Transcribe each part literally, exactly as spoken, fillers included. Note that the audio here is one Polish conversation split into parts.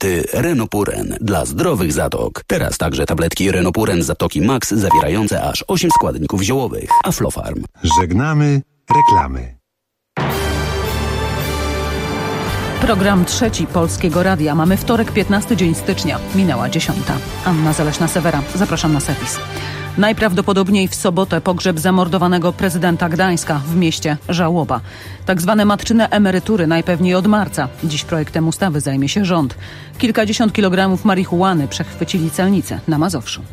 Tabletty Renopuren dla zdrowych zatok. Teraz także tabletki Renopuren z Zatoki Max zawierające aż osiem składników ziołowych. Aflofarm. Żegnamy reklamy. Program trzeci Polskiego Radia. Mamy wtorek, piętnasty dzień stycznia. Minęła dziesiąta. Anna Zaleśna-Sewera. Zapraszam na serwis. Najprawdopodobniej w sobotę pogrzeb zamordowanego prezydenta Gdańska w mieście Żałoba. Tak zwane matczyne emerytury najpewniej od marca. Dziś projektem ustawy zajmie się rząd. Kilkadziesiąt kilogramów marihuany przechwycili celnicy na Mazowszu.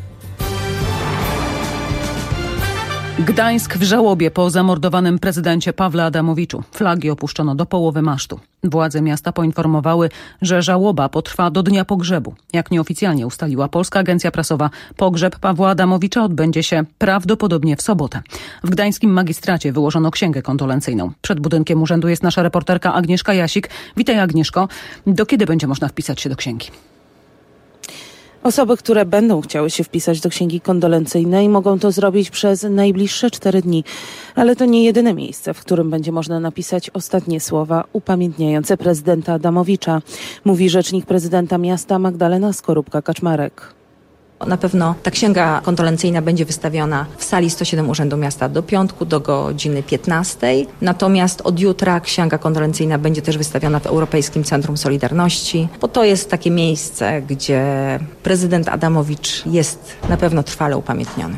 Gdańsk w żałobie po zamordowanym prezydencie Pawle Adamowiczu. Flagi opuszczono do połowy masztu. Władze miasta poinformowały, że żałoba potrwa do dnia pogrzebu. Jak nieoficjalnie ustaliła Polska Agencja Prasowa, pogrzeb Pawła Adamowicza odbędzie się prawdopodobnie w sobotę. W gdańskim magistracie wyłożono księgę kondolencyjną. Przed budynkiem urzędu jest nasza reporterka Agnieszka Jasik. Witaj, Agnieszko. Do kiedy będzie można wpisać się do księgi? Osoby, które będą chciały się wpisać do księgi kondolencyjnej, mogą to zrobić przez najbliższe cztery dni. Ale to nie jedyne miejsce, w którym będzie można napisać ostatnie słowa upamiętniające prezydenta Adamowicza, mówi rzecznik prezydenta miasta Magdalena Skorupka-Kaczmarek. Na pewno ta księga kondolencyjna będzie wystawiona w sali sto siedem Urzędu Miasta do piątku, do godziny piętnastej. Natomiast od jutra księga kondolencyjna będzie też wystawiona w Europejskim Centrum Solidarności, bo to jest takie miejsce, gdzie prezydent Adamowicz jest na pewno trwale upamiętniony.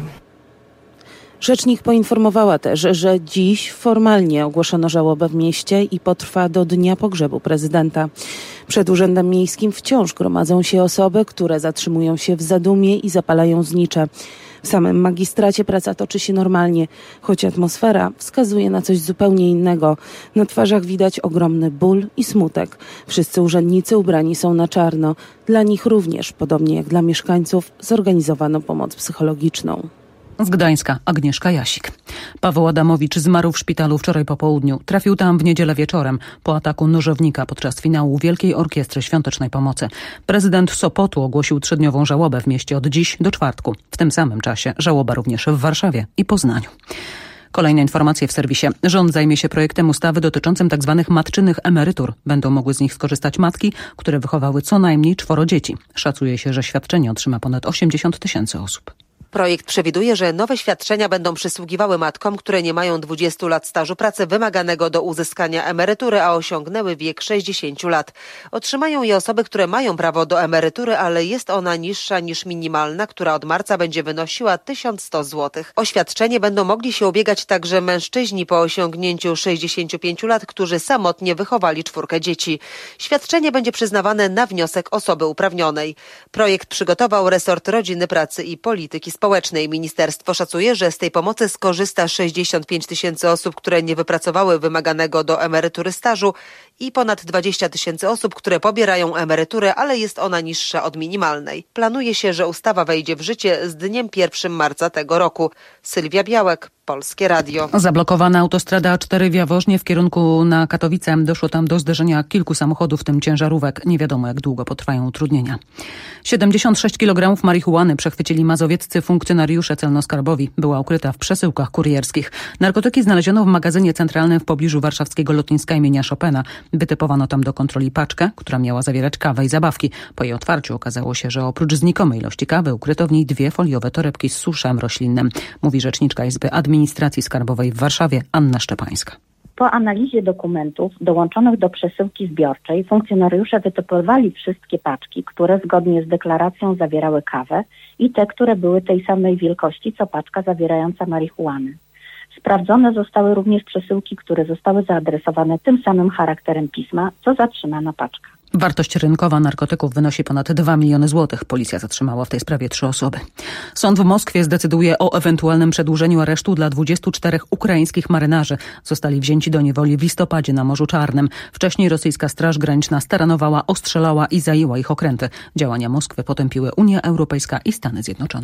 Rzecznik poinformowała też, że dziś formalnie ogłoszono żałobę w mieście i potrwa do dnia pogrzebu prezydenta. Przed Urzędem Miejskim wciąż gromadzą się osoby, które zatrzymują się w zadumie i zapalają znicze. W samym magistracie praca toczy się normalnie, choć atmosfera wskazuje na coś zupełnie innego. Na twarzach widać ogromny ból i smutek. Wszyscy urzędnicy ubrani są na czarno. Dla nich również, podobnie jak dla mieszkańców, zorganizowano pomoc psychologiczną. Z Gdańska Agnieszka Jasik. Paweł Adamowicz zmarł w szpitalu wczoraj po południu. Trafił tam w niedzielę wieczorem po ataku nożownika podczas finału Wielkiej Orkiestry Świątecznej Pomocy. Prezydent Sopotu ogłosił trzydniową żałobę w mieście od dziś do czwartku. W tym samym czasie żałoba również w Warszawie i Poznaniu. Kolejne informacje w serwisie. Rząd zajmie się projektem ustawy dotyczącym tzw. matczynych emerytur. Będą mogły z nich skorzystać matki, które wychowały co najmniej czworo dzieci. Szacuje się, że świadczenie otrzyma ponad osiemdziesiąt tysięcy osób. Projekt przewiduje, że nowe świadczenia będą przysługiwały matkom, które nie mają dwudziestu lat stażu pracy wymaganego do uzyskania emerytury, a osiągnęły wiek sześćdziesięciu lat. Otrzymają je osoby, które mają prawo do emerytury, ale jest ona niższa niż minimalna, która od marca będzie wynosiła tysiąc sto złotych. O świadczenie będą mogli się ubiegać także mężczyźni po osiągnięciu sześćdziesięciu pięciu lat, którzy samotnie wychowali czwórkę dzieci. Świadczenie będzie przyznawane na wniosek osoby uprawnionej. Projekt przygotował resort Rodziny, Pracy i Polityki Społecznej. Ministerstwo szacuje, że z tej pomocy skorzysta sześćdziesiąt pięć tysięcy osób, które nie wypracowały wymaganego do emerytury stażu i ponad dwadzieścia tysięcy osób, które pobierają emeryturę, ale jest ona niższa od minimalnej. Planuje się, że ustawa wejdzie w życie z dniem pierwszego marca tego roku. Sylwia Białek, Polskie Radio. Zablokowana autostrada A cztery w Jaworznie w kierunku na Katowice. Doszło tam do zderzenia kilku samochodów, w tym ciężarówek. Nie wiadomo, jak długo potrwają utrudnienia. siedemdziesiąt sześć kilogramów marihuany przechwycili mazowieccy funkcjonariusze celno-skarbowi. Była ukryta w przesyłkach kurierskich. Narkotyki znaleziono w magazynie centralnym w pobliżu warszawskiego lotniska imienia Chopina. Wytypowano tam do kontroli paczkę, która miała zawierać kawę i zabawki. Po jej otwarciu okazało się, że oprócz znikomej ilości kawy ukryto w niej dwie foliowe torebki z suszem roślinnym, mówi rzeczniczka Izby Administracji Skarbowej w Warszawie Anna Szczepańska. Po analizie dokumentów dołączonych do przesyłki zbiorczej funkcjonariusze wytypowali wszystkie paczki, które zgodnie z deklaracją zawierały kawę i te, które były tej samej wielkości co paczka zawierająca marihuanę. Sprawdzone zostały również przesyłki, które zostały zaadresowane tym samym charakterem pisma, co zatrzymana paczka. Wartość rynkowa narkotyków wynosi ponad dwa miliony złotych. Policja zatrzymała w tej sprawie trzy osoby. Sąd w Moskwie zdecyduje o ewentualnym przedłużeniu aresztu dla dwudziestu czterech ukraińskich marynarzy. Zostali wzięci do niewoli w listopadzie na Morzu Czarnym. Wcześniej rosyjska Straż Graniczna staranowała, ostrzelała i zajęła ich okręty. Działania Moskwy potępiły Unia Europejska i Stany Zjednoczone.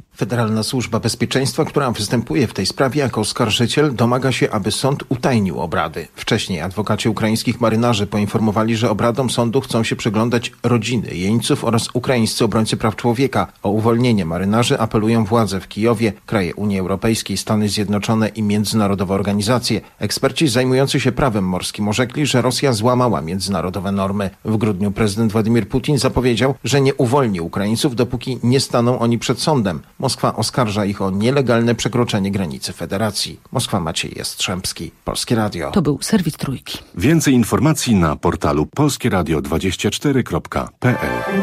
Federalna Służba Bezpieczeństwa, która występuje w tej sprawie jako oskarżyciel, domaga się, aby sąd utajnił obrady. Wcześniej adwokaci ukraińskich marynarzy poinformowali, że obradom sądu chcą się przyglądać rodziny jeńców oraz ukraińscy obrońcy praw człowieka. O uwolnienie marynarzy apelują władze w Kijowie, kraje Unii Europejskiej, Stany Zjednoczone i międzynarodowe organizacje. Eksperci zajmujący się prawem morskim orzekli, że Rosja złamała międzynarodowe normy. W grudniu prezydent Władimir Putin zapowiedział, że nie uwolni Ukraińców, dopóki nie staną oni przed sądem. Moskwa oskarża ich o nielegalne przekroczenie granicy federacji. Moskwa, Maciej Jastrzębski, Polskie Radio. To był serwis Trójki. Więcej informacji na portalu polskie radio dwadzieścia cztery kropka p l.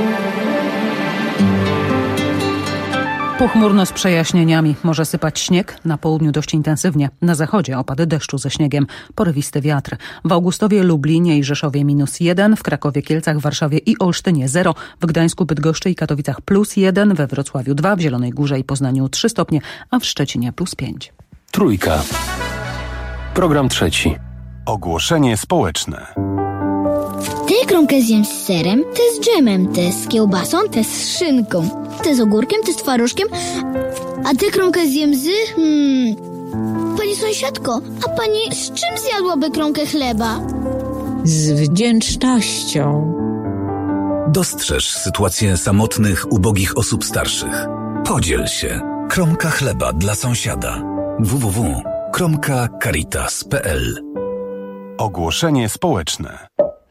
Pochmurno z przejaśnieniami. Może sypać śnieg, na południu dość intensywnie. Na zachodzie opady deszczu ze śniegiem. Porywisty wiatr. W Augustowie, Lublinie i Rzeszowie minus jeden, w Krakowie, Kielcach, Warszawie i Olsztynie zero, w Gdańsku, Bydgoszczy i Katowicach plus jeden, we Wrocławiu dwa, w Zielonej Górze i Poznaniu trzy stopnie, a w Szczecinie plus pięć. Trójka. Program trzeci. Ogłoszenie społeczne. Tę kromkę zjem z serem, tę z dżemem, tę z kiełbasą, tę z szynką, tę z ogórkiem, tę z twarożkiem, a tę kromkę zjem z... Hmm, pani sąsiadko, a pani z czym zjadłaby kromkę chleba? Z wdzięcznością. Dostrzeż sytuację samotnych, ubogich osób starszych. Podziel się. Kromka chleba dla sąsiada. w w w kropka kromka caritas kropka p l. Ogłoszenie społeczne.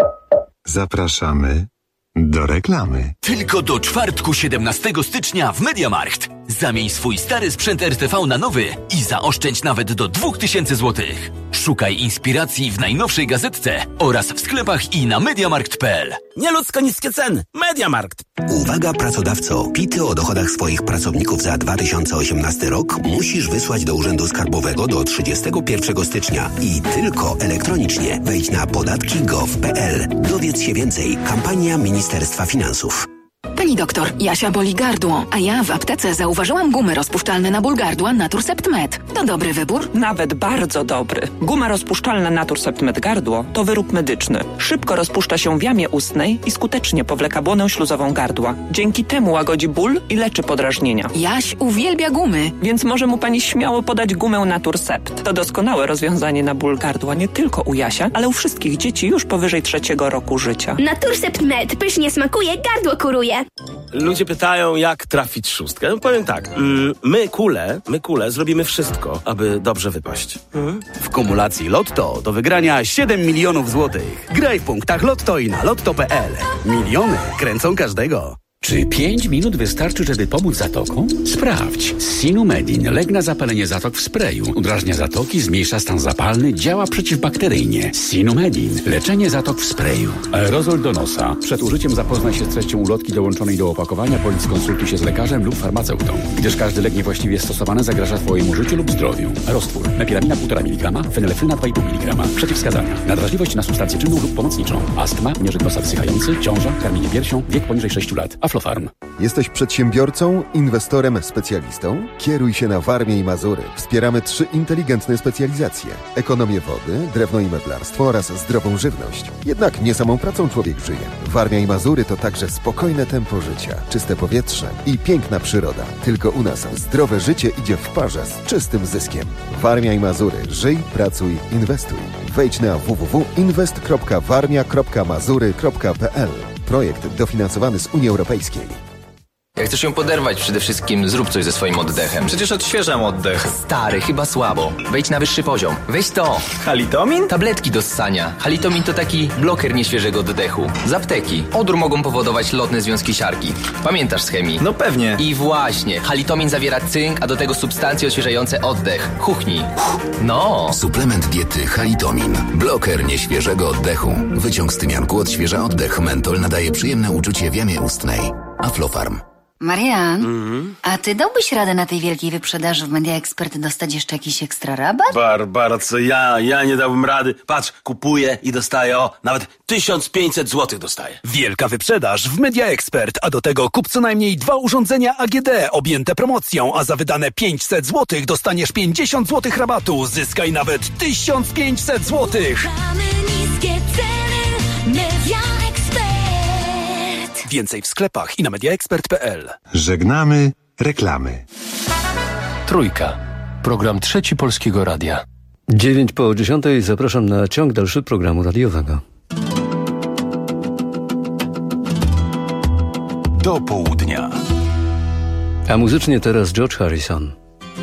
Zapraszamy do reklamy. Tylko do czwartku siedemnastego stycznia w MediaMarkt. Zamień swój stary sprzęt R T V na nowy i zaoszczędź nawet do dwa tysiące złotych. Szukaj inspiracji w najnowszej gazetce oraz w sklepach i na mediamarkt kropka p l. Nieludzko niskie ceny. MediaMarkt. Uwaga pracodawco. Pity o dochodach swoich pracowników za dwa tysiące osiemnasty rok musisz wysłać do Urzędu Skarbowego do trzydziestego pierwszego stycznia i tylko elektronicznie. Wejdź na podatki kropka gov kropka p l. Dowiedz się więcej. Kampania Ministerstwa Finansów. Pani doktor, Jasia boli gardło, a ja w aptece zauważyłam gumy rozpuszczalne na ból gardła Naturcept Med. To dobry wybór? Nawet bardzo dobry. Guma rozpuszczalna Naturcept Med gardło to wyrób medyczny. Szybko rozpuszcza się w jamie ustnej i skutecznie powleka błonę śluzową gardła. Dzięki temu łagodzi ból i leczy podrażnienia. Jaś uwielbia gumy. Więc może mu pani śmiało podać gumę Naturcept. To doskonałe rozwiązanie na ból gardła nie tylko u Jasia, ale u wszystkich dzieci już powyżej trzeciego roku życia. Naturcept Med pysznie smakuje, gardło kuruje. Ludzie pytają, jak trafić szóstkę. No powiem tak, mm, my kule, my kule zrobimy wszystko, aby dobrze wypaść. Mhm. W kumulacji Lotto do wygrania siedem milionów złotych. Graj w punktach Lotto i na lotto kropka p l. Miliony kręcą każdego. Czy pięć minut wystarczy, żeby pomóc zatokom? Sprawdź. Sinumedin. Lek na zapalenie zatok w sprayu. Udrażnia zatoki, zmniejsza stan zapalny, działa przeciwbakteryjnie. Sinumedin. Leczenie zatok w sprayu. Aerozol do nosa. Przed użyciem zapoznaj się z treścią ulotki dołączonej do opakowania, bądź skonsultuj się z lekarzem lub farmaceutą, gdyż każdy lek niewłaściwie stosowany zagraża twojemu życiu lub zdrowiu. Roztwór. Mepiramina półtora miligrama, fenylefryna dwa i pół miligrama. Przeciwwskazania. Nadwrażliwość na substancję czynną lub pomocniczą. Astma, nieżyt nosa wsychający, ciąża, karmienie piersią, wiek poniżej sześciu lat. Aflofarm. Jesteś przedsiębiorcą, inwestorem, specjalistą? Kieruj się na Warmię i Mazury. Wspieramy trzy inteligentne specjalizacje. Ekonomię wody, drewno i meblarstwo oraz zdrową żywność. Jednak nie samą pracą człowiek żyje. Warmia i Mazury to także spokojne tempo życia, czyste powietrze i piękna przyroda. Tylko u nas zdrowe życie idzie w parze z czystym zyskiem. Warmia i Mazury. Żyj, pracuj, inwestuj. Wejdź na w w w kropka inwest kropka warmia kropka mazury kropka p l. Projekt dofinansowany z Unii Europejskiej. Jak chcesz ją poderwać, przede wszystkim zrób coś ze swoim oddechem. Przecież odświeżam oddech. Stary, chyba słabo. Wejdź na wyższy poziom. Weź to. Halitomin? Tabletki do ssania. Halitomin to taki bloker nieświeżego oddechu. Z apteki. Odór mogą powodować lotne związki siarki. Pamiętasz z chemii? No pewnie. I właśnie. Halitomin zawiera cynk, a do tego substancje odświeżające oddech. Chuchnij. No. Suplement diety Halitomin. Bloker nieświeżego oddechu. Wyciąg z tymianku odświeża oddech. Mentol nadaje przyjemne uczucie w jamie ustnej. Aflofarm. Marian, mm-hmm. a ty dałbyś radę na tej wielkiej wyprzedaży w Media Expert dostać jeszcze jakiś ekstra rabat? Barbara, co ja? Ja nie dałbym rady. Patrz, kupuję i dostaję, o, nawet tysiąc pięćset złotych dostaję. Wielka wyprzedaż w Media Expert, a do tego kup co najmniej dwa urządzenia A G D objęte promocją, a za wydane pięćset złotych dostaniesz pięćdziesiąt złotych rabatu. Zyskaj nawet tysiąc pięćset złotych. Mamy niskie ceny, Media Expert. Więcej w sklepach i na mediaexpert kropka p l. Żegnamy Reklamy. Trójka. Program Trzeci Polskiego Radia. Dziewięć po dziesiątej zapraszam na ciąg dalszy programu radiowego. Do południa. A muzycznie teraz George Harrison.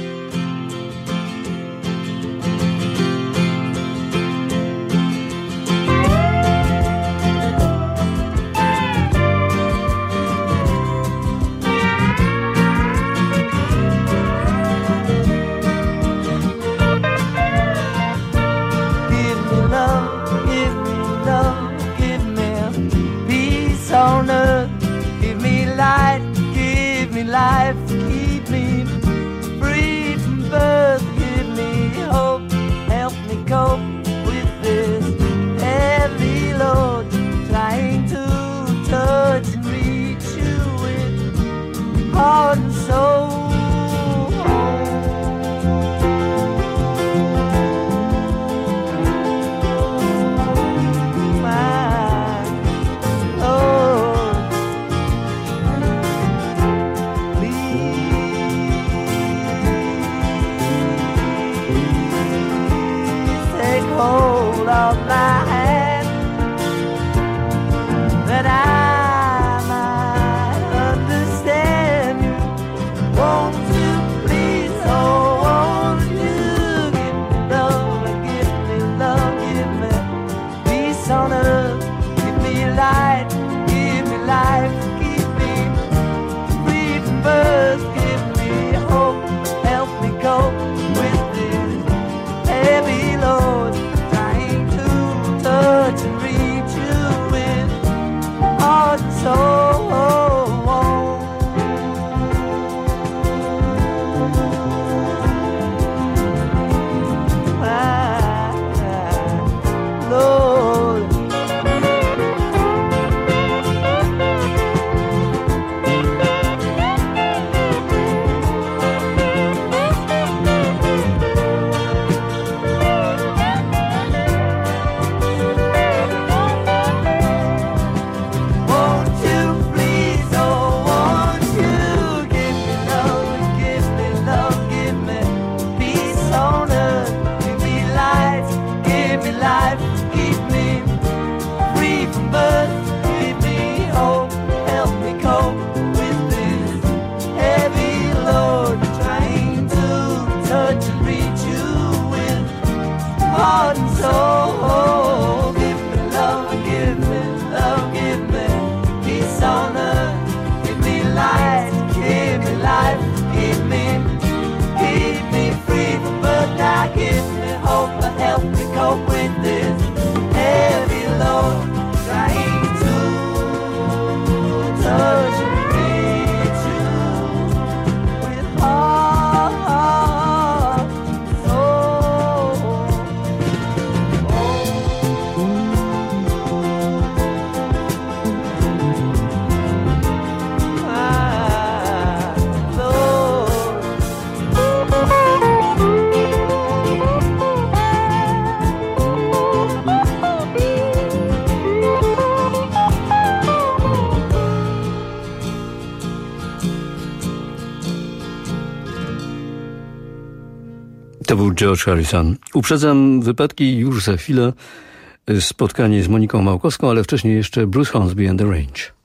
To był George Harrison. Uprzedzam wypadki już za chwilę, spotkanie z Moniką Małkowską, ale wcześniej jeszcze Bruce Hornsby and the Range.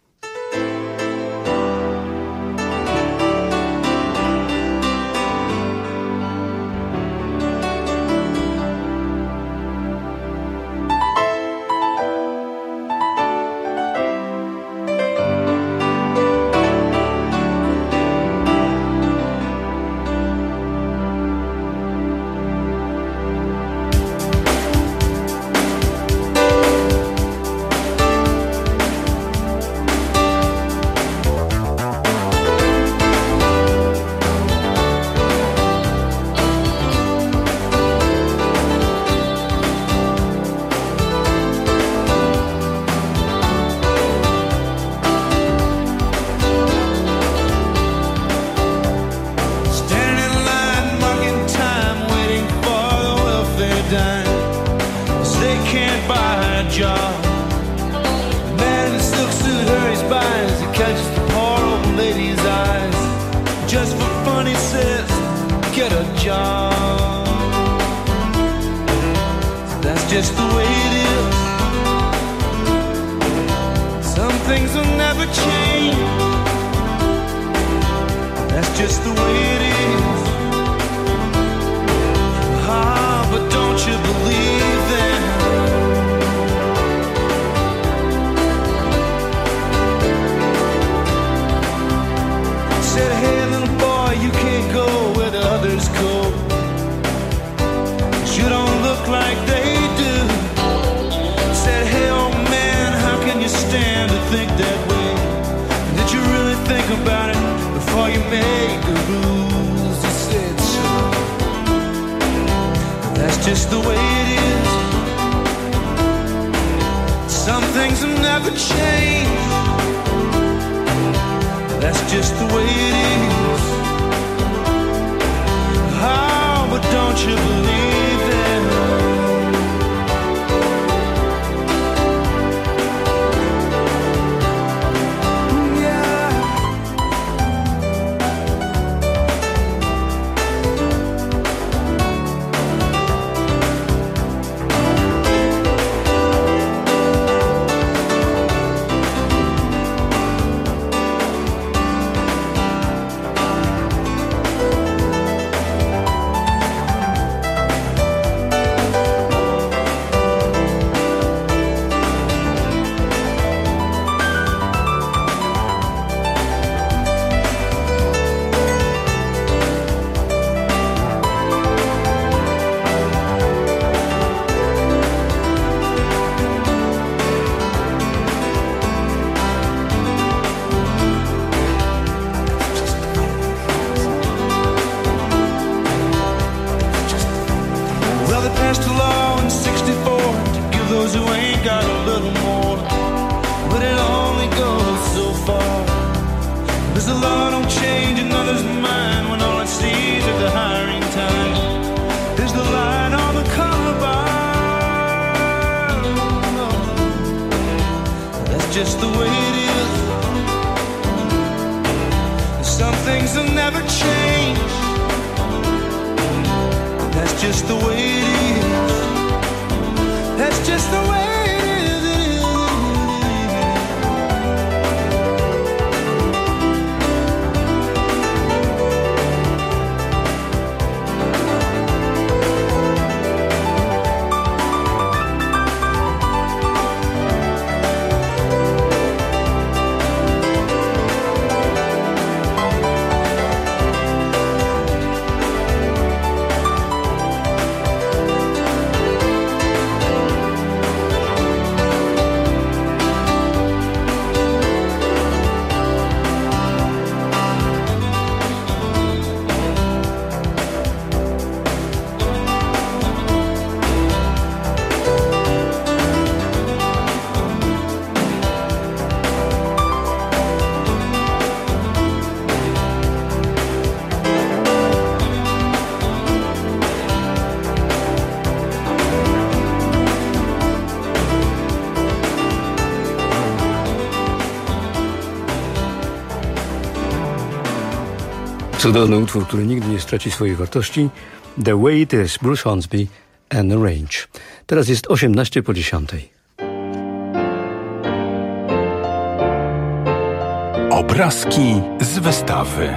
change. That's just the way it is. Ah, but don't you believe that? Said, hey little boy, you can't go where the others go. You don't look like they do. Said, hey old man, how can you stand to think that way? Did you really think about it before you made the rules? He said, so that's just the way it is. Some things will never change. That's just the way it is. Oh, but don't you believe that? Just the way it is. Some things will never change. That's just the way it is. That's just the way it is. Cudowny utwór, który nigdy nie straci swojej wartości. The Way It Is, Bruce Hornsby and Range. Teraz jest osiemnaście po dziesiątej. Obrazki z wystawy.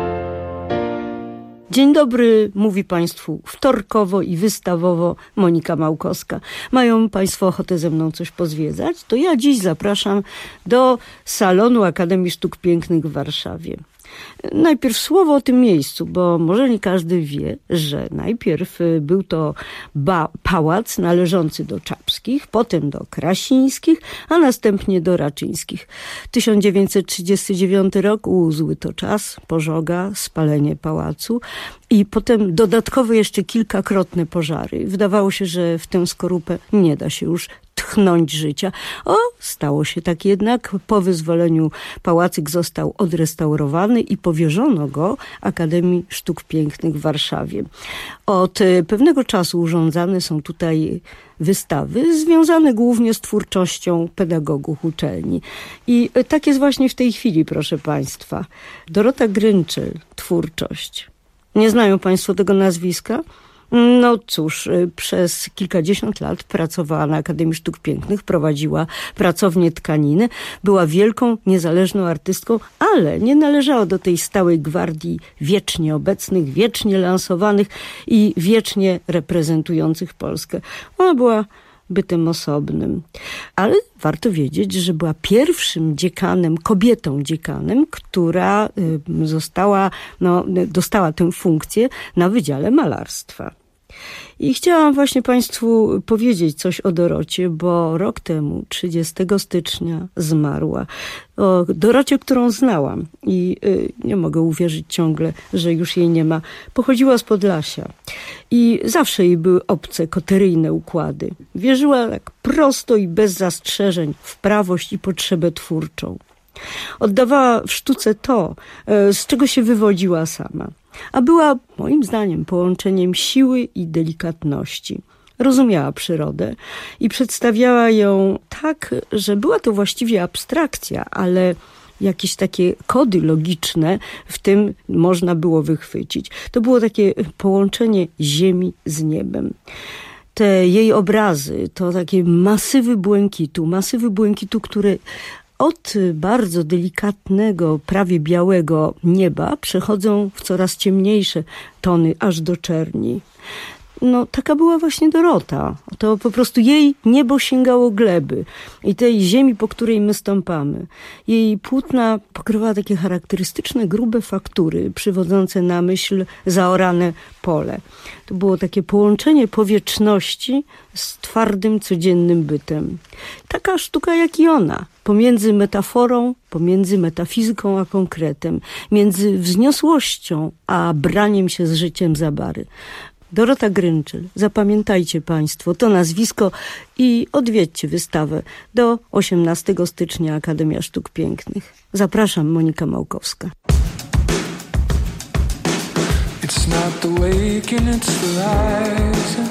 Dzień dobry, mówi Państwu wtorkowo i wystawowo Monika Małkowska. Mają Państwo ochotę ze mną coś pozwiedzać? To ja dziś zapraszam do salonu Akademii Sztuk Pięknych w Warszawie. Najpierw słowo o tym miejscu, bo może nie każdy wie, że najpierw był to ba- pałac należący do Czapskich, potem do Krasińskich, a następnie do Raczyńskich. tysiąc dziewięćset trzydziesty dziewiąty rok, u, zły to czas, pożoga, spalenie pałacu i potem dodatkowo jeszcze kilkakrotne pożary. Wydawało się, że w tę skorupę nie da się już tchnąć życia. O, stało się tak jednak. Po wyzwoleniu pałacyk został odrestaurowany i powierzono go Akademii Sztuk Pięknych w Warszawie. Od pewnego czasu urządzane są tutaj wystawy związane głównie z twórczością pedagogów uczelni. I tak jest właśnie w tej chwili, proszę Państwa. Dorota Grynczyl, twórczość. Nie znają Państwo tego nazwiska? No cóż, przez kilkadziesiąt lat pracowała na Akademii Sztuk Pięknych, prowadziła pracownię tkaniny, była wielką, niezależną artystką, ale nie należała do tej stałej gwardii wiecznie obecnych, wiecznie lansowanych i wiecznie reprezentujących Polskę. Ona była bytem osobnym. Ale warto wiedzieć, że była pierwszym dziekanem, kobietą dziekanem, która została, no, dostała tę funkcję na Wydziale Malarstwa. I chciałam właśnie Państwu powiedzieć coś o Dorocie, bo rok temu, trzydziestego stycznia, zmarła. O Dorocie, którą znałam i y, nie mogę uwierzyć ciągle, że już jej nie ma. Pochodziła z Podlasia i zawsze jej były obce koteryjne układy. Wierzyła tak prosto i bez zastrzeżeń w prawość i potrzebę twórczą. Oddawała w sztuce to, y, z czego się wywodziła sama. A była, moim zdaniem, połączeniem siły i delikatności. Rozumiała przyrodę i przedstawiała ją tak, że była to właściwie abstrakcja, ale jakieś takie kody logiczne w tym można było wychwycić. To było takie połączenie ziemi z niebem. Te jej obrazy to takie masywy błękitu, masywy błękitu, które od bardzo delikatnego, prawie białego nieba przechodzą w coraz ciemniejsze tony, aż do czerni. No, taka była właśnie Dorota. To po prostu jej niebo sięgało gleby i tej ziemi, po której my stąpamy. Jej płótna pokrywała takie charakterystyczne, grube faktury, przywodzące na myśl zaorane pole. To było takie połączenie powietrzności z twardym, codziennym bytem. Taka sztuka jak i ona. Pomiędzy metaforą, pomiędzy metafizyką a konkretem. Między wzniosłością a braniem się z życiem za bary. Dorota Grynczyl. Zapamiętajcie Państwo to nazwisko i odwiedźcie wystawę do osiemnastego stycznia Akademia Sztuk Pięknych. Zapraszam, Monika Małkowska. It's not the waking, it's the rising.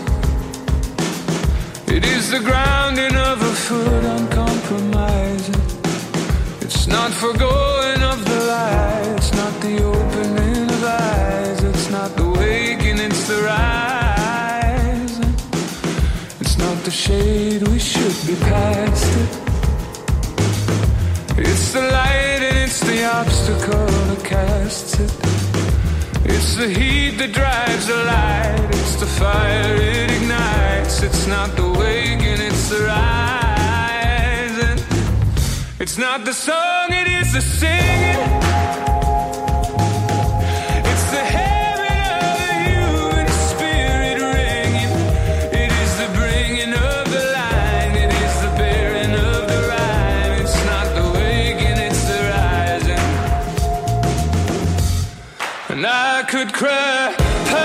It is the grounding of a foot uncompromising. It's not forgoing of the light. It's not the opening of eyes. It's not the waking, it's the rising. It's not the shade, we should be past it. It's the light and it's the obstacle that casts it. It's the heat that drives the light. It's the fire it ignites. It's not the waking, it's the rising. It's not the song, it is the singing. It's the heaven of the human spirit ringing. It is the bringing of the line. It is the bearing of the rhyme. It's not the waking, it's the rising. And I could cry.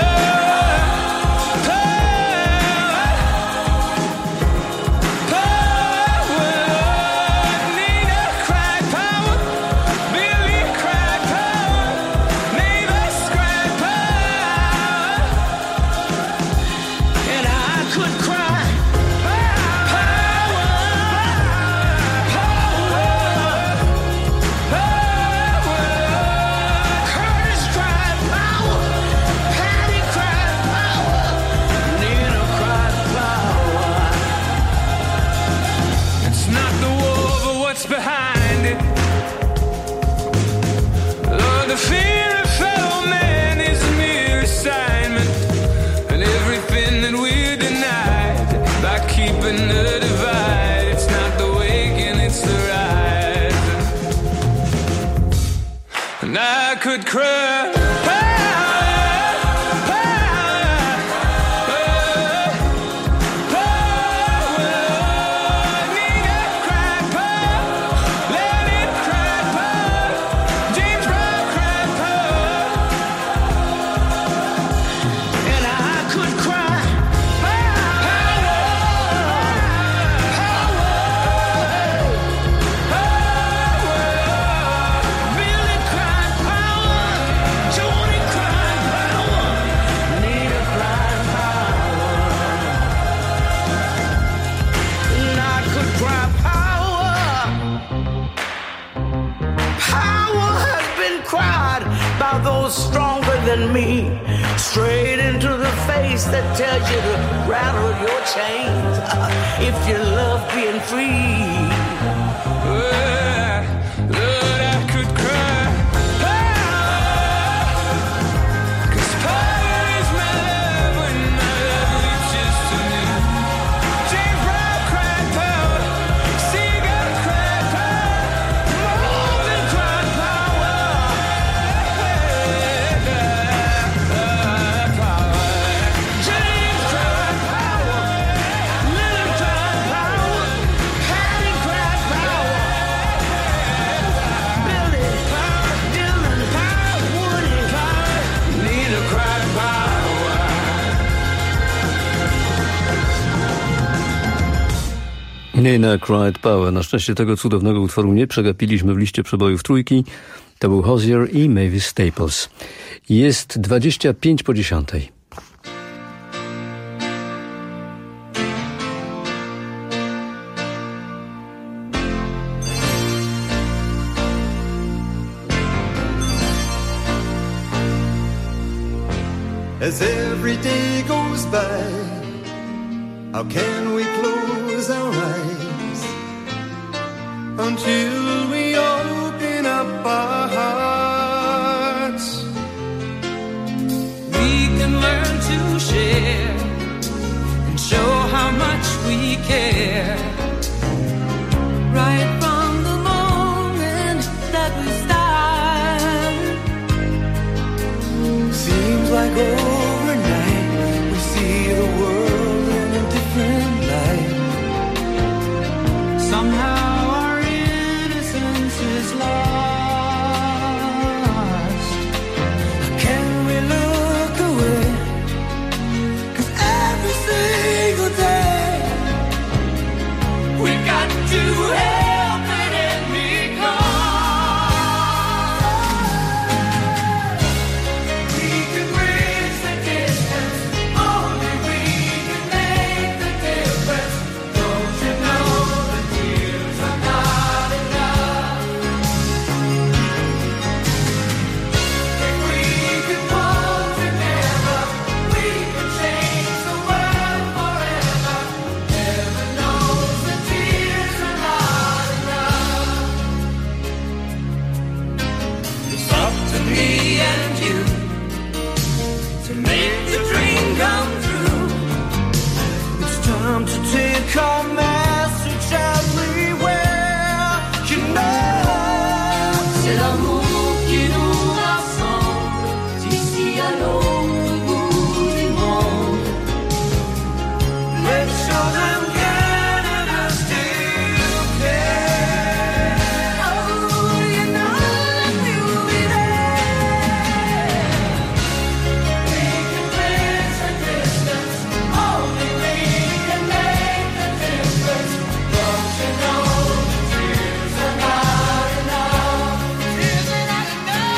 Could cry. Those stronger than me, straight into the face that tells you to rattle your chains uh, if you love being free. Uh, Lord, I could cry. Cause power is my love when my love reaches to me. James Brown cried power, Seagull cried power, more than cried power. James cried power, Lennon cried power, Hattie cried power, Billy cried, Dylan cried, Woody cried, Nina cried power. Nina Cried Power. Na szczęście tego cudownego utworu nie przegapiliśmy w liście przebojów trójki. To był Hozier i Mavis Staples. Jest dwadzieścia pięć po dziesiątej. As every day goes by, how can we close our eyes until we open up our hearts? We can learn to share and show how much we care. Right from the moment that we start. Seems like overnight we see the world in a different light. Somehow our innocence is lost. Can we look away? 'Cause every single day we got to help it and become. We can bridge the distance, only we can make the difference. Don't you know the tears are not enough? If we can pull together, we can change the world forever. Heaven knows the tears are not enough. It's up to me and you to make the dream come true. It's time to take our message everywhere. You know, c'est l'amour qui nous rassemble d'ici à l'autre bout du monde. Let's show them Canada still cares. Oh, you know that we will be there. We can bridge the distance, only we can make the difference. Don't you know the tears are not enough? Tears are not enough.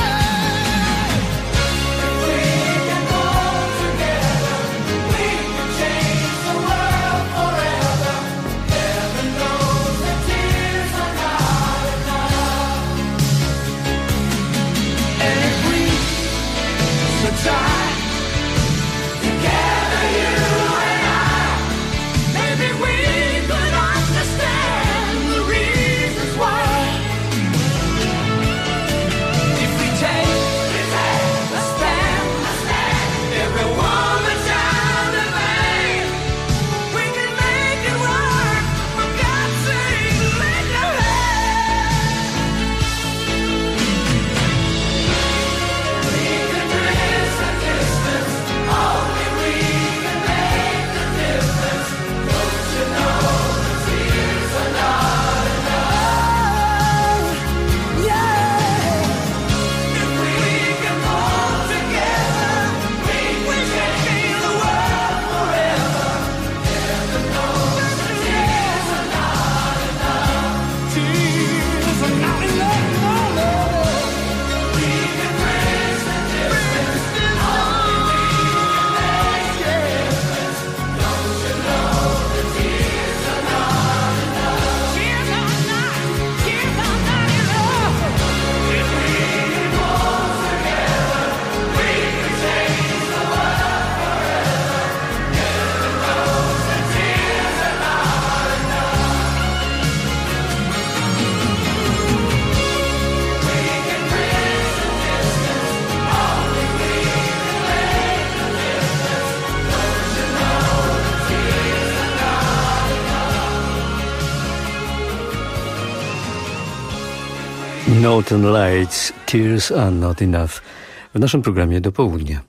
Northern Lights, Tears Are Not Enough w naszym programie do południa.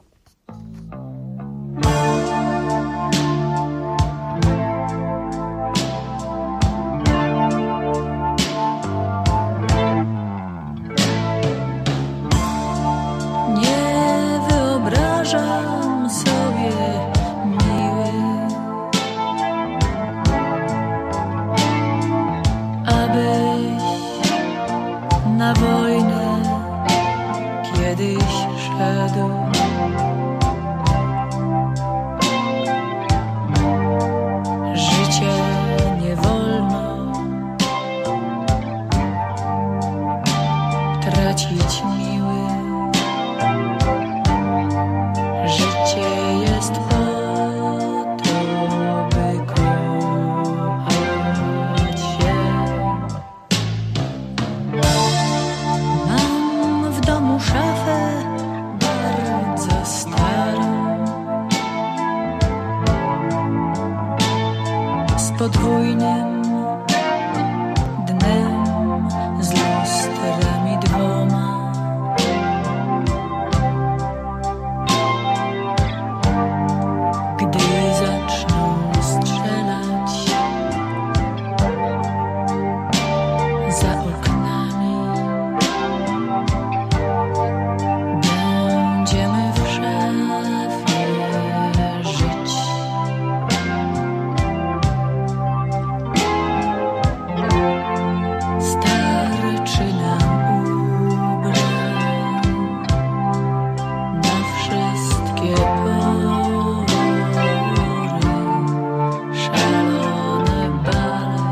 Nie wyobrażam sobie, miły, abyś na wojnę kiedyś szedł. Życie nie wolno tracić, miły. Życie jest po to, by kochać się. Mam w domu szafę bardzo starą, z podwójnym dnem, z lustrami dwoma. Gdy zaczną strzelać za oknami, będziemy w szafie żyć. Starczy nam ubrań na wszystkie pory, szalone bale,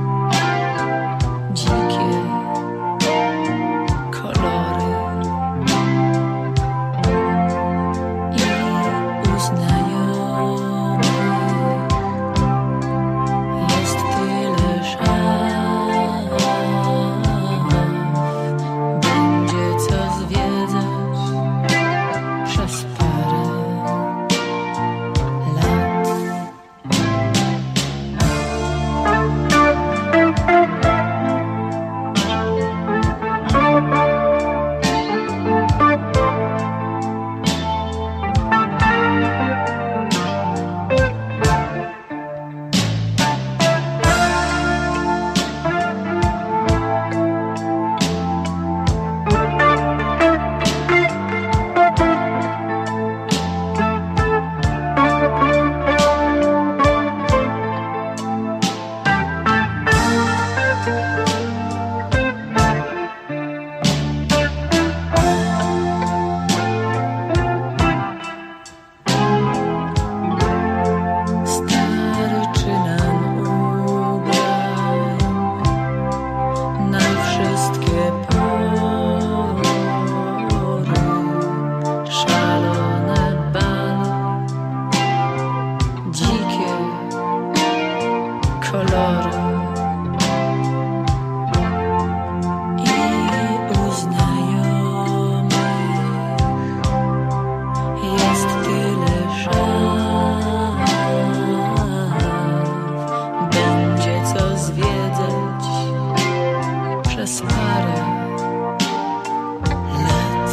dzikie kolory i u znajomych jest tyle szaf, będzie co zwiedzać przez parę lat. Starczy nam ubrań na wszystkie pory, szalone bale, dzikie kolory i u znajomych jest tyle szaf, będzie co zwiedzać przez parę lat.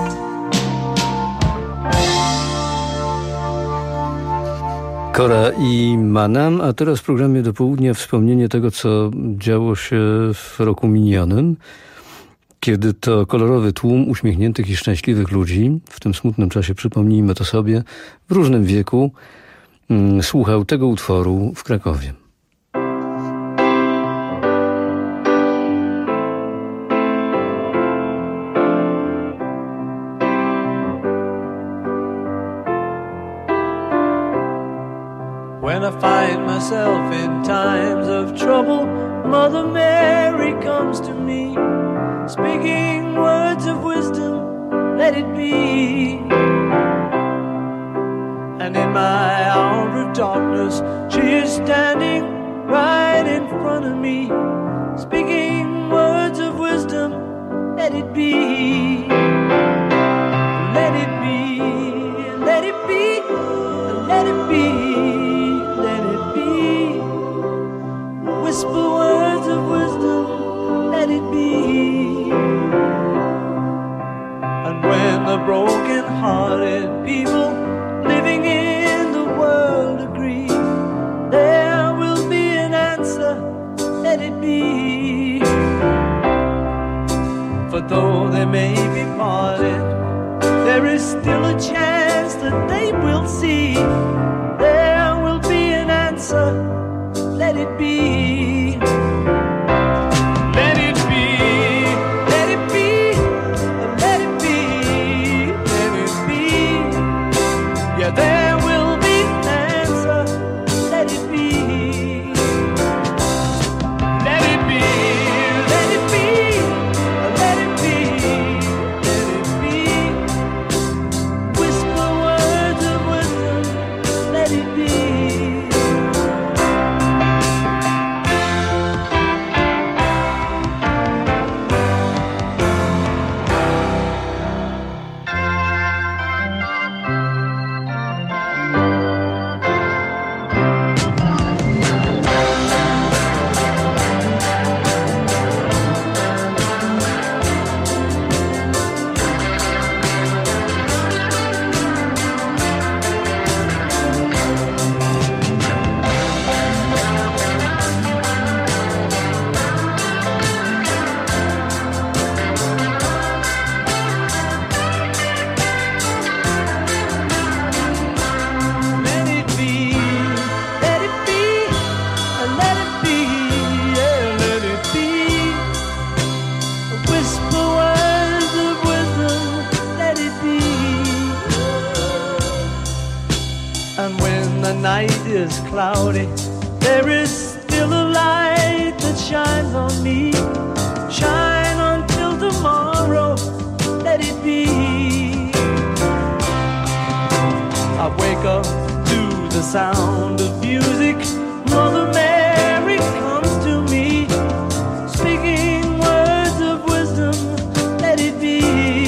Kora i Manam, a teraz w programie do południa wspomnienie tego, co działo się w roku minionym, kiedy to kolorowy tłum uśmiechniętych i szczęśliwych ludzi, w tym smutnym czasie przypomnijmy to sobie, w różnym wieku, mm, słuchał tego utworu w Krakowie. When I find myself in times of trouble, Mother Mary comes to me, speaking words of wisdom, let it be. And in my hour of darkness, she is standing right in front of me, speaking words of wisdom, let it be. Let it be, let it be, let it be, let it be. Whisper words of wisdom, let it be. the broken-hearted people living in the world agree there will be an answer, let it be. For though they may be parted, there is still a chance that they will see there will be an answer, let it be. Let it be, let it be, let it be, let it be. Yeah, there will be an answer, let it be. Let it be, let it be, let it be, let it be. Whisper words of wisdom, let it be. Is cloudy, there is still a light that shines on me. Shine until tomorrow, let it be. I wake up to the sound of music. Mother Mary comes to me, speaking words of wisdom, let it be.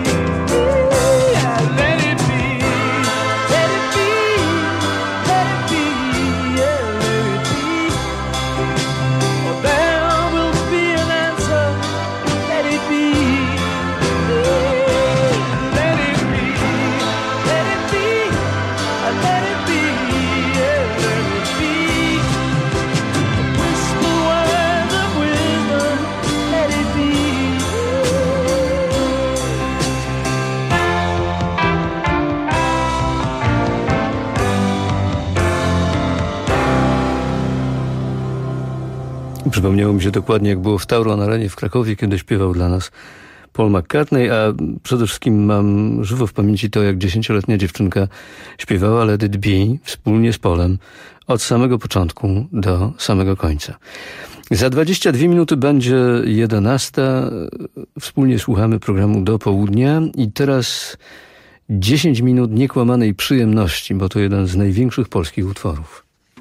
Przypomniało mi się dokładnie, jak było w Tauron Arenie w Krakowie, kiedy śpiewał dla nas Paul McCartney, a przede wszystkim mam żywo w pamięci to, jak dziesięcioletnia dziewczynka śpiewała Let It Be wspólnie z Polem od samego początku do samego końca. Za dwadzieścia dwie minuty będzie jedenasta. Wspólnie słuchamy programu Do Południa i teraz dziesięć minut niekłamanej przyjemności, bo to jeden z największych polskich utworów.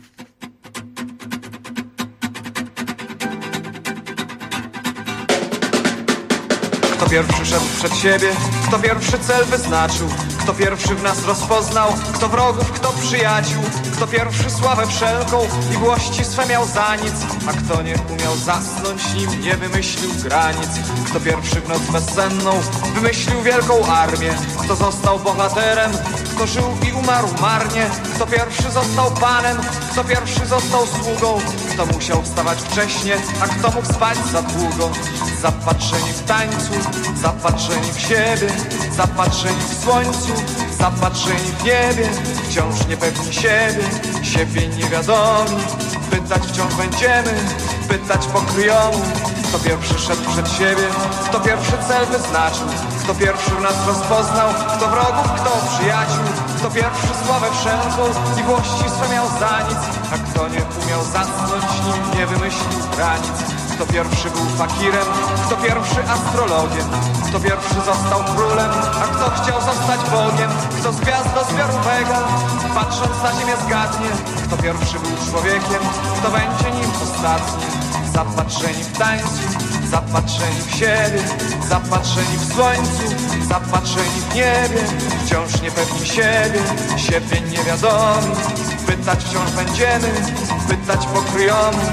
Kto pierwszy szedł przed siebie, kto pierwszy cel wyznaczył, kto pierwszy w nas rozpoznał, kto wrogów, kto przyjaciół, kto pierwszy sławę wszelką i włości swe miał za nic, a kto nie umiał zasnąć, nim nie wymyślił granic. Kto pierwszy w noc bezsenną wymyślił wielką armię, kto został bohaterem, kto żył i umarł marnie, kto pierwszy został panem, kto pierwszy został sługą, kto musiał wstawać wcześnie, a kto mógł spać za długo. Zapatrzeni w tańcu, zapatrzeni w siebie, zapatrzeni w słońcu, zapatrzeni w niebie, wciąż niepewni siebie, siebie niewiadomi. Pytać wciąż będziemy, pytać pokryjomu. Kto pierwszy szedł przed siebie, kto pierwszy cel wyznaczył, kto pierwszy w nas rozpoznał, kto wrogów, kto przyjaciół, kto pierwszy sławę wszelką i włości swe miał za nic, a kto nie umiał zasnąć, nim nie wymyślił granic. Kto pierwszy był fakirem, kto pierwszy astrologiem, kto pierwszy został królem, a kto chciał zostać Bogiem. Kto z gwiazd do zbioru wega, patrząc na ziemię zgadnie, kto pierwszy był człowiekiem, kto będzie nim ostatni. Zapatrzeni w tańcu, zapatrzeni w siebie, zapatrzeni w słońcu, zapatrzeni w niebie, wciąż niepewni siebie, siebie niewiadomi. Pytać wciąż będziemy, pytać pokryjomu.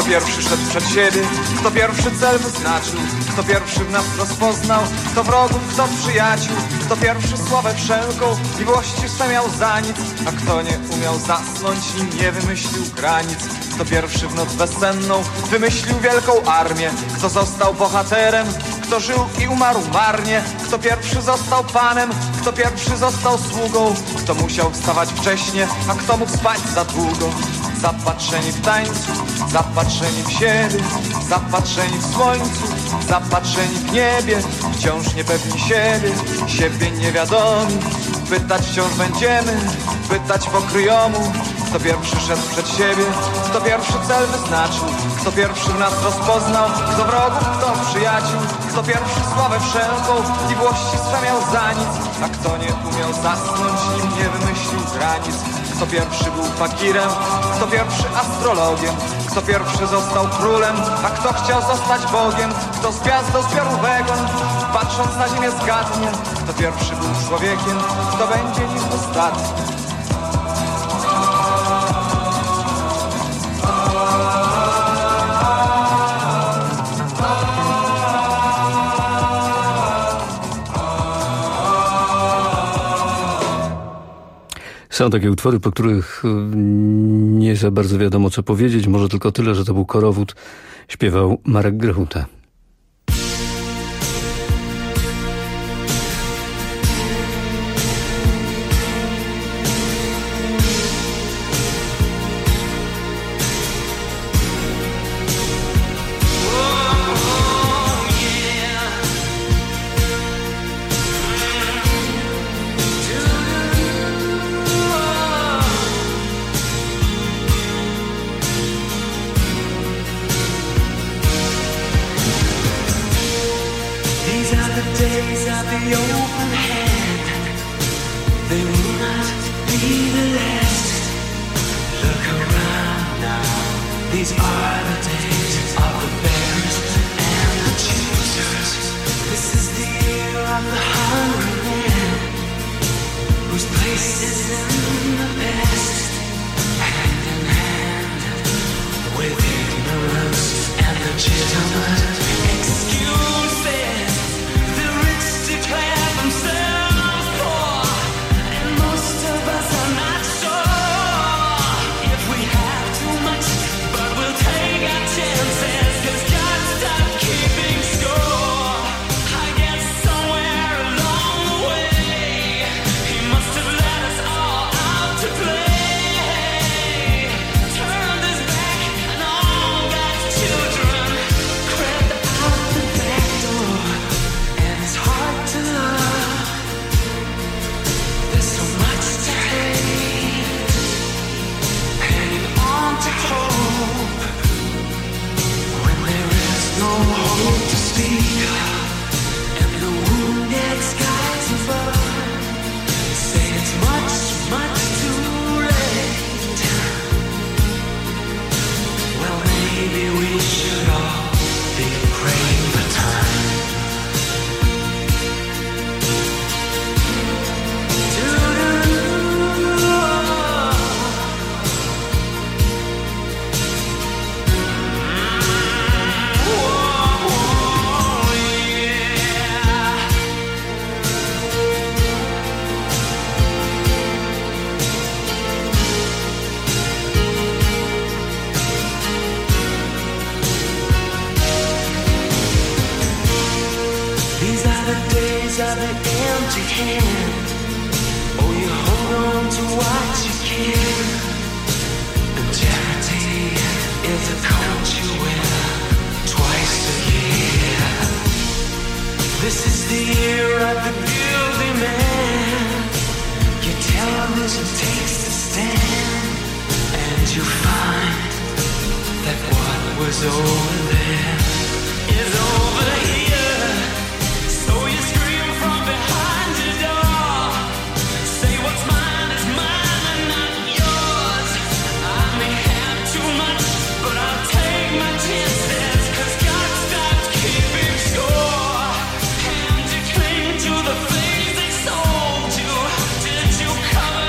pierwszy szedł przed siebie, kto pierwszy cel wyznaczył, kto pierwszy w nas rozpoznał, kto wrogów, kto przyjaciół, kto pierwszy sławę wszelką i włości swe miał za nic, a kto nie umiał zasnąć i nie wymyślił granic, kto pierwszy w noc bezsenną wymyślił wielką armię, kto został bohaterem, kto żył i umarł marnie, kto pierwszy został panem, kto pierwszy został sługą, kto musiał wstawać wcześnie, a kto mógł spać za długo. Zapatrzeni w tańcu, zapatrzeni w siebie, zapatrzeni w słońcu, zapatrzeni w niebie, wciąż niepewni siebie, siebie niewiadomi. Pytać wciąż będziemy, pytać pokryjomu, kto pierwszy szedł przed siebie, kto pierwszy cel wyznaczył, kto pierwszy w nas rozpoznał, kto wrogów, kto przyjaciół, kto pierwszy sławę wszelką i włości swe miał za nic, a kto nie umiał zasnąć, nim nie wymyślił granic, kto pierwszy był fakirem, kto pierwszy astrologiem, kto pierwszy został królem, a kto chciał zostać Bogiem, kto z gwiazdozbiorowego, patrząc na ziemię zgadnie, kto pierwszy był człowiekiem, kto będzie nim ostatni. Są takie utwory, po których nie za bardzo wiadomo co powiedzieć. Może tylko tyle, że to był korowód. Śpiewał Marek Grechuta.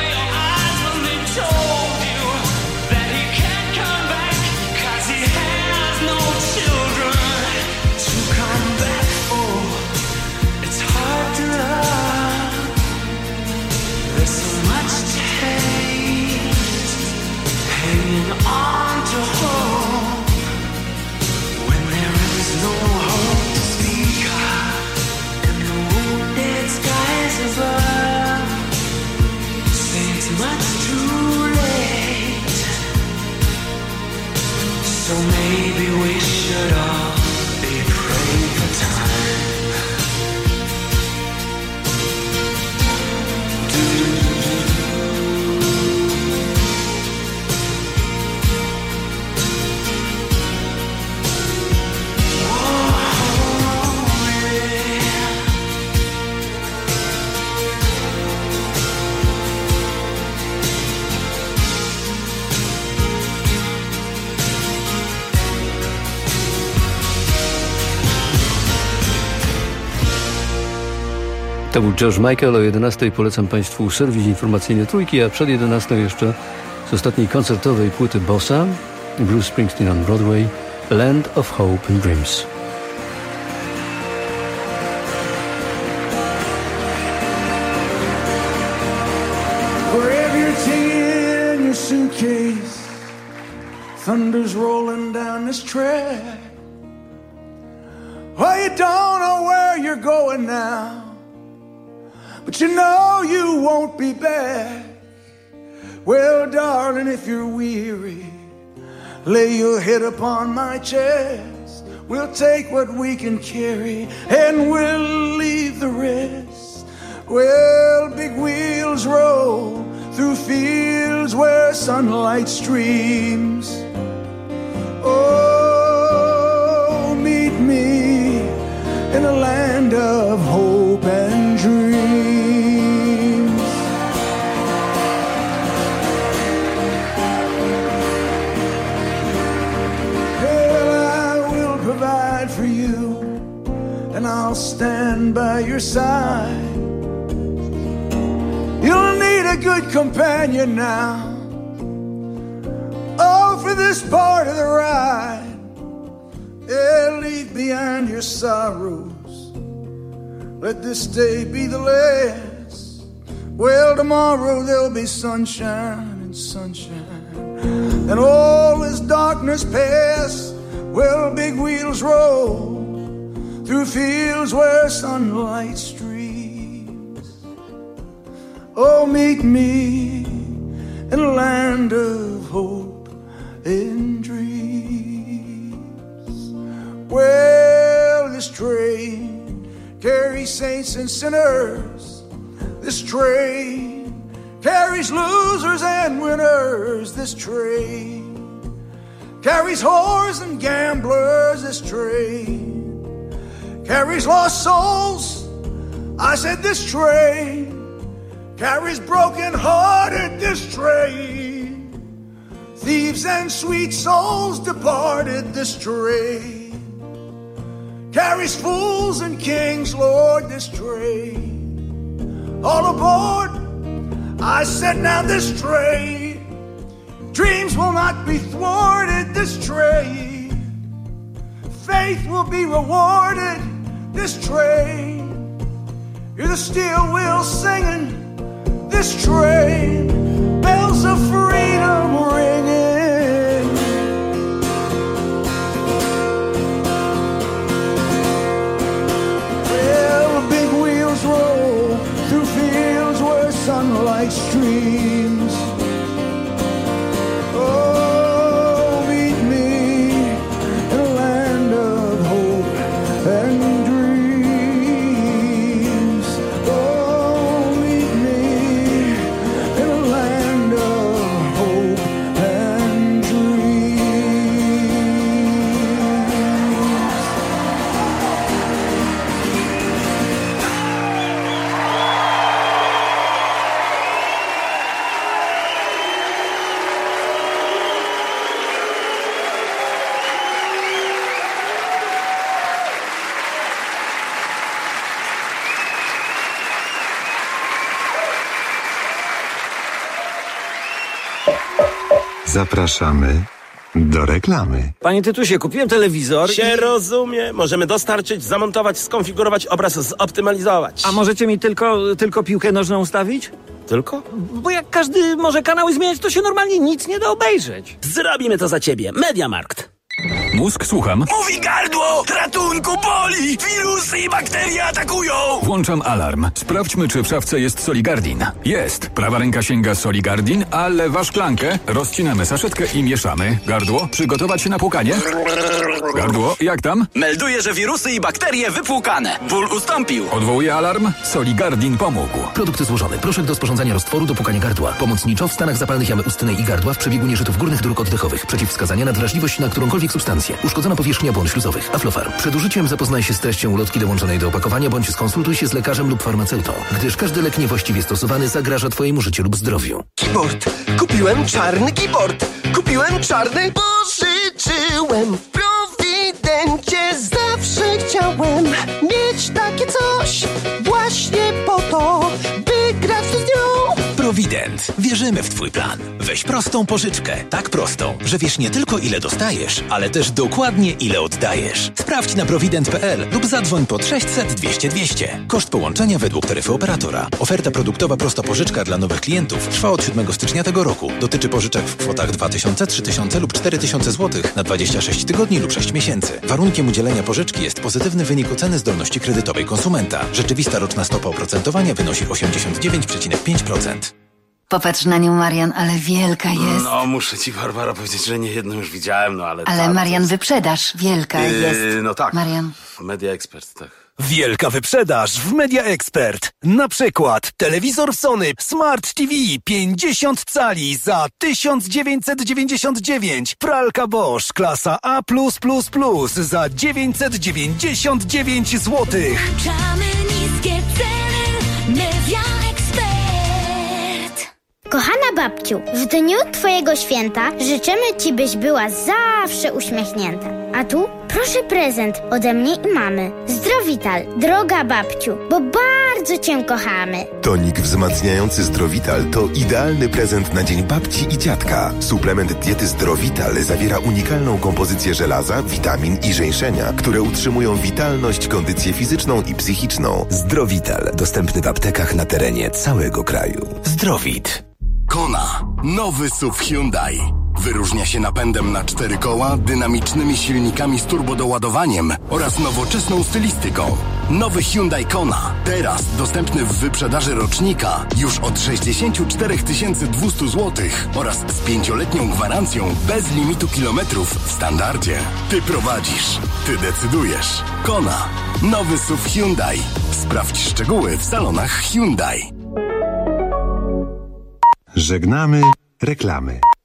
Told you that he can't come back 'cause he had To był George Michael. O jedenastej polecam Państwu serwis informacyjny Trójki, a przed jedenastą jeszcze z ostatniej koncertowej płyty Bossa, Bruce Springsteen on Broadway, Land of Hope and Dreams. Wherever you're taking your suitcase, thunder's rolling down this track. Well, you don't know where you're going now, but you know you won't be back. Well, darling, if you're weary, lay your head upon my chest. We'll take what we can carry and we'll leave the rest. Well, big wheels roll through fields where sunlight streams. Oh, meet me in a land of hope and dreams. Well, I will provide for you, and I'll stand by your side. You'll need a good companion now, oh, for this part of the ride. Yeah, leave behind your sorrows, let this day be the last. Well, tomorrow there'll be sunshine and sunshine, and all this darkness pass. Well, big wheels roll through fields where sunlight streams. Oh, meet me in a land of hope and dreams. Well, this train carries saints and sinners. This train carries losers and winners. This train carries whores and gamblers. This train carries lost souls. I said this train carries broken-hearted. This train thieves and sweet souls departed. This train carries fools and kings, Lord. This train, all aboard. I said now this train, dreams will not be thwarted. This train, faith will be rewarded. This train, hear the steel wheels singing. This train, bells of freedom ringing. Well, big wheels roll through fields where sunlight streams. Oh, meet me in a land of hope and dreams. Oh, meet me in a land of hope and Zapraszamy do reklamy. Panie Tytusie, kupiłem telewizor. Się i... rozumie. Możemy dostarczyć, zamontować, skonfigurować, obraz zoptymalizować. A możecie mi tylko, tylko piłkę nożną ustawić? Tylko? Bo jak każdy może kanały zmieniać, to się normalnie nic nie da obejrzeć. Zrobimy to za ciebie. Mediamarkt. Mózg, słucham. Mówi gardło! Ratunku, boli! Wirusy i bakterie atakują! Włączam alarm. Sprawdźmy, czy w szafce jest Soligardin. Jest. Prawa ręka sięga Soligardin, a lewa szklankę. Rozcinamy saszetkę i mieszamy. Gardło, przygotować się na płukanie? Gardło, jak tam? Melduję, że wirusy i bakterie wypłukane. Ból ustąpił. Odwołuję alarm. Soligardin pomógł. Produkt złożony. Proszek do sporządzania roztworu do płukania gardła. Pomocniczo w stanach zapalnych jamy ustnej i gardła w przebiegu nieżytów górnych dróg oddechowych. Przeciwwskazania na wrażliwość na którąkolwiek substancję. Uszkodzona powierzchnia błon śluzowych. Aflofarm. Przed użyciem zapoznaj się z treścią ulotki dołączonej do opakowania bądź skonsultuj się z lekarzem lub farmaceutą, gdyż każdy lek niewłaściwie stosowany zagraża Twojemu życiu lub zdrowiu. Keyboard. Kupiłem czarny keyboard. Kupiłem czarny. Pożyczyłem w Prowidencie. Zawsze chciałem mieć takie coś. Właśnie Provident. Wierzymy w Twój plan. Weź prostą pożyczkę. Tak prostą, że wiesz nie tylko ile dostajesz, ale też dokładnie ile oddajesz. Sprawdź na provident kropka p l lub zadzwoń pod sześćset dwieście dwieście. Koszt połączenia według taryfy operatora. Oferta produktowa prosta pożyczka dla nowych klientów trwa od siódmego stycznia tego roku. Dotyczy pożyczek w kwotach dwa tysiące, trzy tysiące lub cztery tysiące złotych na dwadzieścia sześć tygodni lub sześć miesięcy. Warunkiem udzielenia pożyczki jest pozytywny wynik oceny zdolności kredytowej konsumenta. Rzeczywista roczna stopa oprocentowania wynosi osiemdziesiąt dziewięć przecinek pięć procent. Popatrz na nią, Marian, ale wielka jest. No, muszę ci, Barbara, powiedzieć, że nie jedną już widziałem, no ale... Ale ta, Marian, wyprzedaż wielka Yy, jest. No tak. Marian. Media Expert, tak. Wielka wyprzedaż w Media Expert. Na przykład telewizor Sony Smart T V pięćdziesiąt cali za tysiąc dziewięćset dziewięćdziesiąt dziewięć. Pralka Bosch klasa A plus plus plus za dziewięćset dziewięćdziesiąt dziewięć złotych. Włączamy niskie ceny. Media Expert. Kochana babciu, w dniu Twojego święta życzymy Ci, byś była zawsze uśmiechnięta. A tu proszę prezent ode mnie i mamy. Zdrowital, droga babciu, bo bardzo Cię kochamy. Tonik wzmacniający Zdrowital to idealny prezent na dzień babci i dziadka. Suplement diety Zdrowital zawiera unikalną kompozycję żelaza, witamin i żeńszenia, które utrzymują witalność, kondycję fizyczną i psychiczną. Zdrowital, dostępny w aptekach na terenie całego kraju. Zdrowit. Kona. Nowy S U V Hyundai. Wyróżnia się napędem na cztery koła, dynamicznymi silnikami z turbodoładowaniem oraz nowoczesną stylistyką. Nowy Hyundai Kona. Teraz dostępny w wyprzedaży rocznika już od sześćdziesiąt cztery tysiące dwieście złotych oraz z pięcioletnią gwarancją bez limitu kilometrów w standardzie. Ty prowadzisz. Ty decydujesz. Kona. Nowy S U V Hyundai. Sprawdź szczegóły w salonach Hyundai. Żegnamy reklamy.